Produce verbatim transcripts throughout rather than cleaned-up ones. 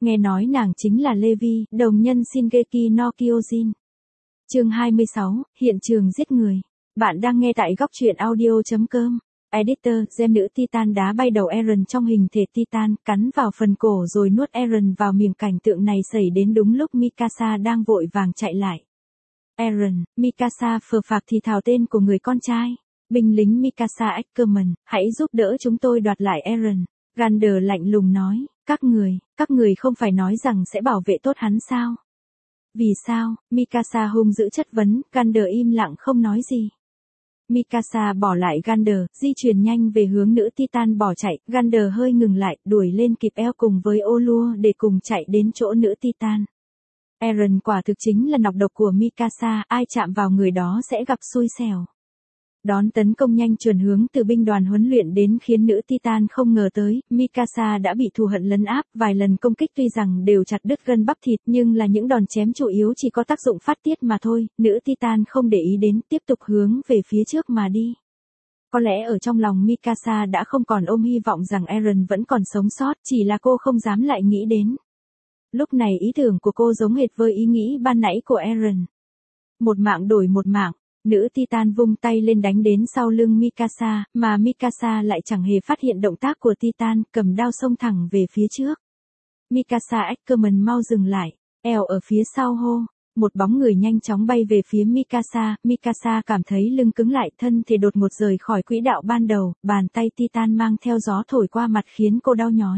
nghe nói nàng chính là Levi, đồng nhân Shingeki no Kyojin. Chương hai mươi sáu, hiện trường giết người. Bạn đang nghe tại góc truyện audio chấm com. Editor, gem nữ Titan đá bay đầu Eren trong hình thể Titan, cắn vào phần cổ rồi nuốt Eren vào miệng. Cảnh tượng này xảy đến đúng lúc Mikasa đang vội vàng chạy lại. Eren, Mikasa phờ phạc thì thào tên của người con trai. Binh lính Mikasa Ackerman, hãy giúp đỡ chúng tôi đoạt lại Eren. Gander lạnh lùng nói, các người, các người không phải nói rằng sẽ bảo vệ tốt hắn sao? Vì sao? Mikasa hung dữ chất vấn, Gander im lặng không nói gì. Mikasa bỏ lại Gander, di chuyển nhanh về hướng nữ Titan bỏ chạy, Gander hơi ngừng lại, đuổi lên kịp eo cùng với ô lua để cùng chạy đến chỗ nữ Titan. Eren quả thực chính là nọc độc của Mikasa, ai chạm vào người đó sẽ gặp xui xẻo. Đón tấn công nhanh chuẩn hướng từ binh đoàn huấn luyện đến khiến nữ Titan không ngờ tới, Mikasa đã bị thù hận lấn áp, vài lần công kích tuy rằng đều chặt đứt gân bắp thịt nhưng là những đòn chém chủ yếu chỉ có tác dụng phát tiết mà thôi, nữ Titan không để ý đến, tiếp tục hướng về phía trước mà đi. Có lẽ ở trong lòng Mikasa đã không còn ôm hy vọng rằng Eren vẫn còn sống sót, chỉ là cô không dám lại nghĩ đến. Lúc này ý tưởng của cô giống hệt với ý nghĩ ban nãy của Eren. Một mạng đổi một mạng. Nữ Titan vung tay lên đánh đến sau lưng Mikasa, mà Mikasa lại chẳng hề phát hiện động tác của Titan, cầm đao xông thẳng về phía trước. Mikasa Ackerman mau dừng lại, eo ở phía sau hô. Một bóng người nhanh chóng bay về phía Mikasa, Mikasa cảm thấy lưng cứng lại, thân thể đột ngột rời khỏi quỹ đạo ban đầu, bàn tay Titan mang theo gió thổi qua mặt khiến cô đau nhói.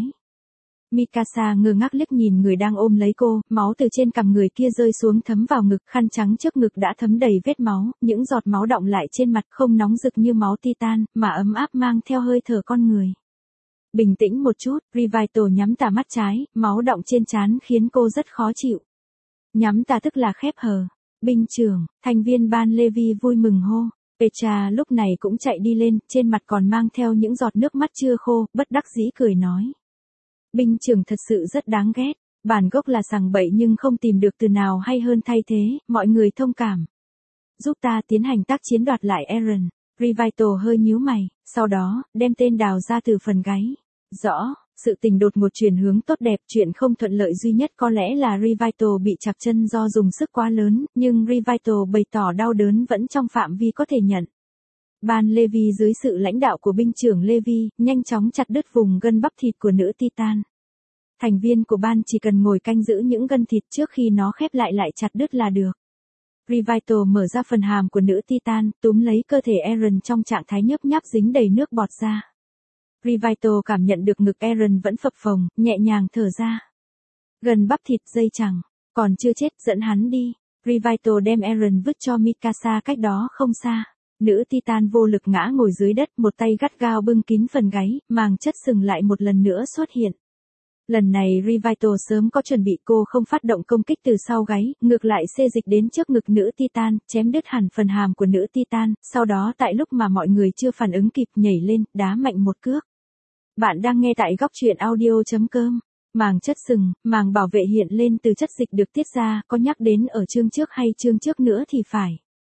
Mikasa ngơ ngác liếc nhìn người đang ôm lấy cô, máu từ trên cằm người kia rơi xuống thấm vào ngực, khăn trắng trước ngực đã thấm đầy vết máu, những giọt máu đọng lại trên mặt không nóng rực như máu Titan, mà ấm áp mang theo hơi thở con người. Bình tĩnh một chút, Rivito nhắm tà mắt trái, máu đọng trên trán khiến cô rất khó chịu. Nhắm tà tức là khép hờ. Binh trưởng, thành viên ban Levi vui mừng hô. Petra lúc này cũng chạy đi lên, trên mặt còn mang theo những giọt nước mắt chưa khô, bất đắc dĩ cười nói. Binh trưởng thật sự rất đáng ghét, bản gốc là sằng bậy nhưng không tìm được từ nào hay hơn thay thế, mọi người thông cảm. Giúp ta tiến hành tác chiến đoạt lại Eren. Rivito hơi nhíu mày, sau đó, đem tên đào ra từ phần gáy. Rõ, sự tình đột ngột chuyển hướng tốt đẹp, chuyện không thuận lợi duy nhất có lẽ là Rivito bị chặt chân do dùng sức quá lớn, nhưng Rivito bày tỏ đau đớn vẫn trong phạm vi có thể nhận. Ban Levi dưới sự lãnh đạo của binh trưởng Levi, nhanh chóng chặt đứt vùng gân bắp thịt của nữ Titan. Thành viên của ban chỉ cần ngồi canh giữ những gân thịt trước khi nó khép lại lại chặt đứt là được. Rivito mở ra phần hàm của nữ Titan, túm lấy cơ thể Eren trong trạng thái nhấp nháp dính đầy nước bọt ra. Rivito cảm nhận được ngực Eren vẫn phập phồng, nhẹ nhàng thở ra. Gần bắp thịt dây chằng, còn chưa chết, dẫn hắn đi. Rivito đem Eren vứt cho Mikasa cách đó không xa. Nữ Titan vô lực ngã ngồi dưới đất, một tay gắt gao bưng kín phần gáy, màng chất sừng lại một lần nữa xuất hiện. Lần này Rivito sớm có chuẩn bị, cô không phát động công kích từ sau gáy, ngược lại xê dịch đến trước ngực nữ Titan, chém đứt hẳn phần hàm của nữ Titan, sau đó tại lúc mà mọi người chưa phản ứng kịp nhảy lên, đá mạnh một cước. Bạn đang nghe tại góc truyện audio chấm com. Màng chất sừng, màng bảo vệ hiện lên từ chất dịch được tiết ra, có nhắc đến ở chương trước hay chương trước nữa thì phải.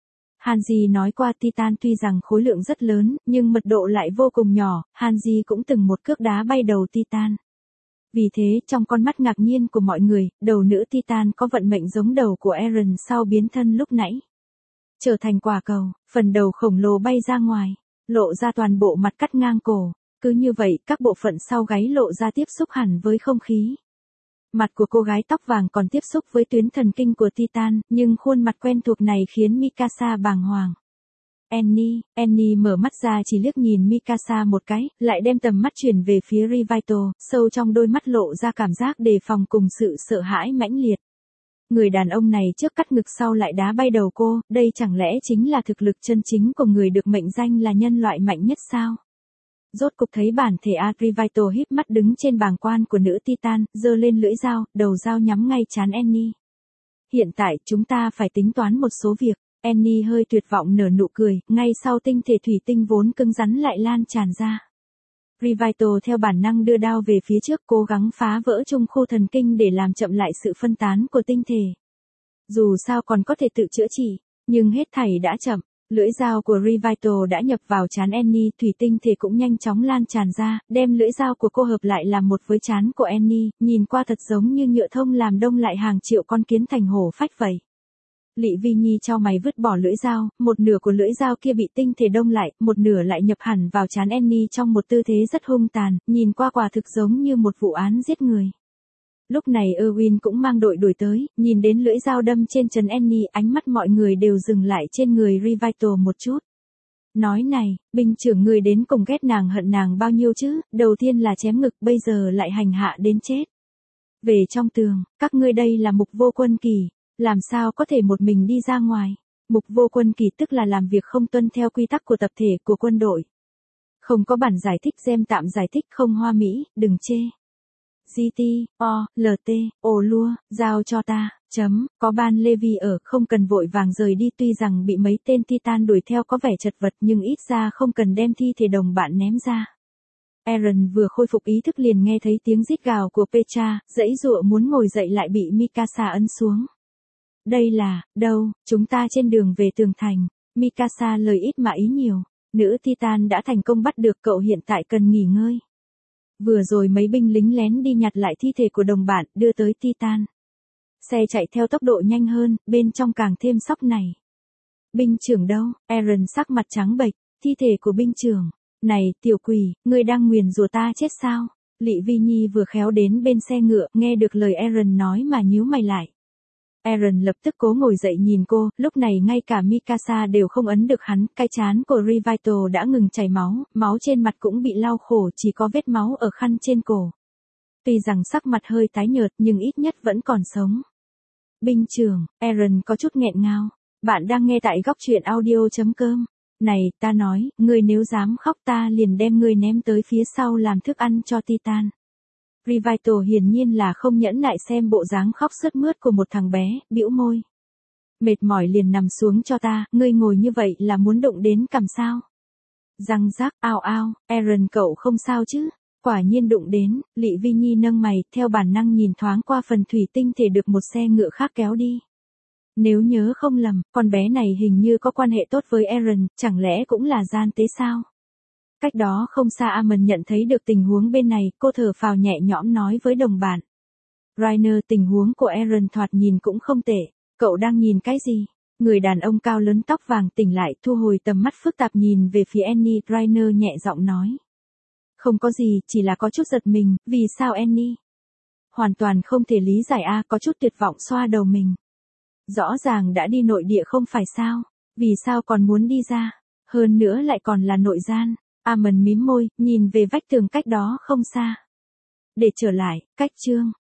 Hanji nói qua Titan tuy rằng khối lượng rất lớn, nhưng mật độ lại vô cùng nhỏ, Hanji cũng từng một cước đá bay đầu Titan. Vì thế, trong con mắt ngạc nhiên của mọi người, đầu nữ Titan có vận mệnh giống đầu của Eren sau biến thân lúc nãy. Trở thành quả cầu, phần đầu khổng lồ bay ra ngoài, lộ ra toàn bộ mặt cắt ngang cổ. Cứ như vậy, các bộ phận sau gáy lộ ra tiếp xúc hẳn với không khí. Mặt của cô gái tóc vàng còn tiếp xúc với tuyến thần kinh của Titan, nhưng khuôn mặt quen thuộc này khiến Mikasa bàng hoàng. Annie, Annie mở mắt ra chỉ liếc nhìn Mikasa một cái, lại đem tầm mắt chuyển về phía Rivito, sâu trong đôi mắt lộ ra cảm giác đề phòng cùng sự sợ hãi mãnh liệt. Người đàn ông này trước cắt ngực sau lại đá bay đầu cô, đây chẳng lẽ chính là thực lực chân chính của người được mệnh danh là nhân loại mạnh nhất sao? Rốt cục thấy bản thể A, Rivito híp mắt đứng trên bàng quan của nữ Titan, giơ lên lưỡi dao, đầu dao nhắm ngay trán Annie. Hiện tại, chúng ta phải tính toán một số việc. Annie hơi tuyệt vọng nở nụ cười, ngay sau tinh thể thủy tinh vốn cứng rắn lại lan tràn ra. Rivito theo bản năng đưa đao về phía trước, cố gắng phá vỡ trung khu thần kinh để làm chậm lại sự phân tán của tinh thể. Dù sao còn có thể tự chữa trị, nhưng hết thảy đã chậm. Lưỡi dao của Revital đã nhập vào trán Annie, thủy tinh thể cũng nhanh chóng lan tràn ra, đem lưỡi dao của cô hợp lại làm một với trán của Annie, nhìn qua thật giống như nhựa thông làm đông lại hàng triệu con kiến thành hổ phách vậy. Lị Vi Nhi chau mày vứt bỏ lưỡi dao, một nửa của lưỡi dao kia bị tinh thể đông lại, một nửa lại nhập hẳn vào trán Annie trong một tư thế rất hung tàn, nhìn qua quả thực giống như một vụ án giết người. Lúc này Erwin cũng mang đội đuổi tới, nhìn đến lưỡi dao đâm trên trán Annie, ánh mắt mọi người đều dừng lại trên người Revital một chút. Nói này, binh trưởng người đến cùng ghét nàng hận nàng bao nhiêu chứ, đầu tiên là chém ngực, bây giờ lại hành hạ đến chết. Về trong tường, các ngươi đây là Mục Vô Quân Kỳ, làm sao có thể một mình đi ra ngoài. Mục Vô Quân Kỳ tức là làm việc không tuân theo quy tắc của tập thể của quân đội. Không có bản giải thích, xem tạm giải thích không hoa mỹ, đừng chê. giê tê, O, lờ tê, ồ lua, giao cho ta, chấm, có ban Levi ở, không cần vội vàng rời đi, tuy rằng bị mấy tên Titan đuổi theo có vẻ chật vật nhưng ít ra không cần đem thi thể đồng bạn ném ra. Eren vừa khôi phục ý thức liền nghe thấy tiếng rít gào của Petra, dãy dụa muốn ngồi dậy lại bị Mikasa ấn xuống. Đây là, đâu, chúng ta trên đường về tường thành. Mikasa lời ít mà ý nhiều. Nữ Titan đã thành công bắt được cậu, hiện tại cần nghỉ ngơi. Vừa rồi mấy binh lính lén đi nhặt lại thi thể của đồng bạn, đưa tới Titan. Xe chạy theo tốc độ nhanh hơn, bên trong càng thêm sóc này. Binh trưởng đâu? Eren sắc mặt trắng bệch, thi thể của binh trưởng. Này, tiểu quỷ, ngươi đang nguyền rủa ta chết sao? Lị Vi Nhi vừa khéo đến bên xe ngựa, nghe được lời Eren nói mà nhíu mày lại. Eren lập tức cố ngồi dậy nhìn cô, lúc này ngay cả Mikasa đều không ấn được hắn, cái trán của Revital đã ngừng chảy máu, máu trên mặt cũng bị lau khổ, chỉ có vết máu ở khăn trên cổ. Tuy rằng sắc mặt hơi tái nhợt nhưng ít nhất vẫn còn sống. Binh trưởng, Eren có chút nghẹn ngào. Bạn đang nghe tại góc truyện audio chấm com. Này, ta nói, ngươi nếu dám khóc ta liền đem ngươi ném tới phía sau làm thức ăn cho Titan. Revital hiển nhiên là không nhẫn nại xem bộ dáng khóc sướt mướt của một thằng bé, bĩu môi. Mệt mỏi liền nằm xuống cho ta, ngươi ngồi như vậy là muốn đụng đến cằm sao? Răng rác, ao ao, Eren cậu không sao chứ? Quả nhiên đụng đến, Lị Vi Nhi nâng mày, theo bản năng nhìn thoáng qua phần thủy tinh thể được một xe ngựa khác kéo đi. Nếu nhớ không lầm, con bé này hình như có quan hệ tốt với Eren, chẳng lẽ cũng là gian tế sao? Cách đó không xa Amon nhận thấy được tình huống bên này, cô thở phào nhẹ nhõm nói với đồng bạn. Reiner, tình huống của Eren thoạt nhìn cũng không tệ, cậu đang nhìn cái gì? Người đàn ông cao lớn tóc vàng tỉnh lại, thu hồi tầm mắt phức tạp nhìn về phía Annie, Reiner nhẹ giọng nói. Không có gì, chỉ là có chút giật mình, vì sao Annie? Hoàn toàn không thể lý giải a, có chút tuyệt vọng xoa đầu mình. Rõ ràng đã đi nội địa không phải sao, vì sao còn muốn đi ra, hơn nữa lại còn là nội gian. Amon mím môi, nhìn về vách tường cách đó không xa. Để trở lại, cách chương.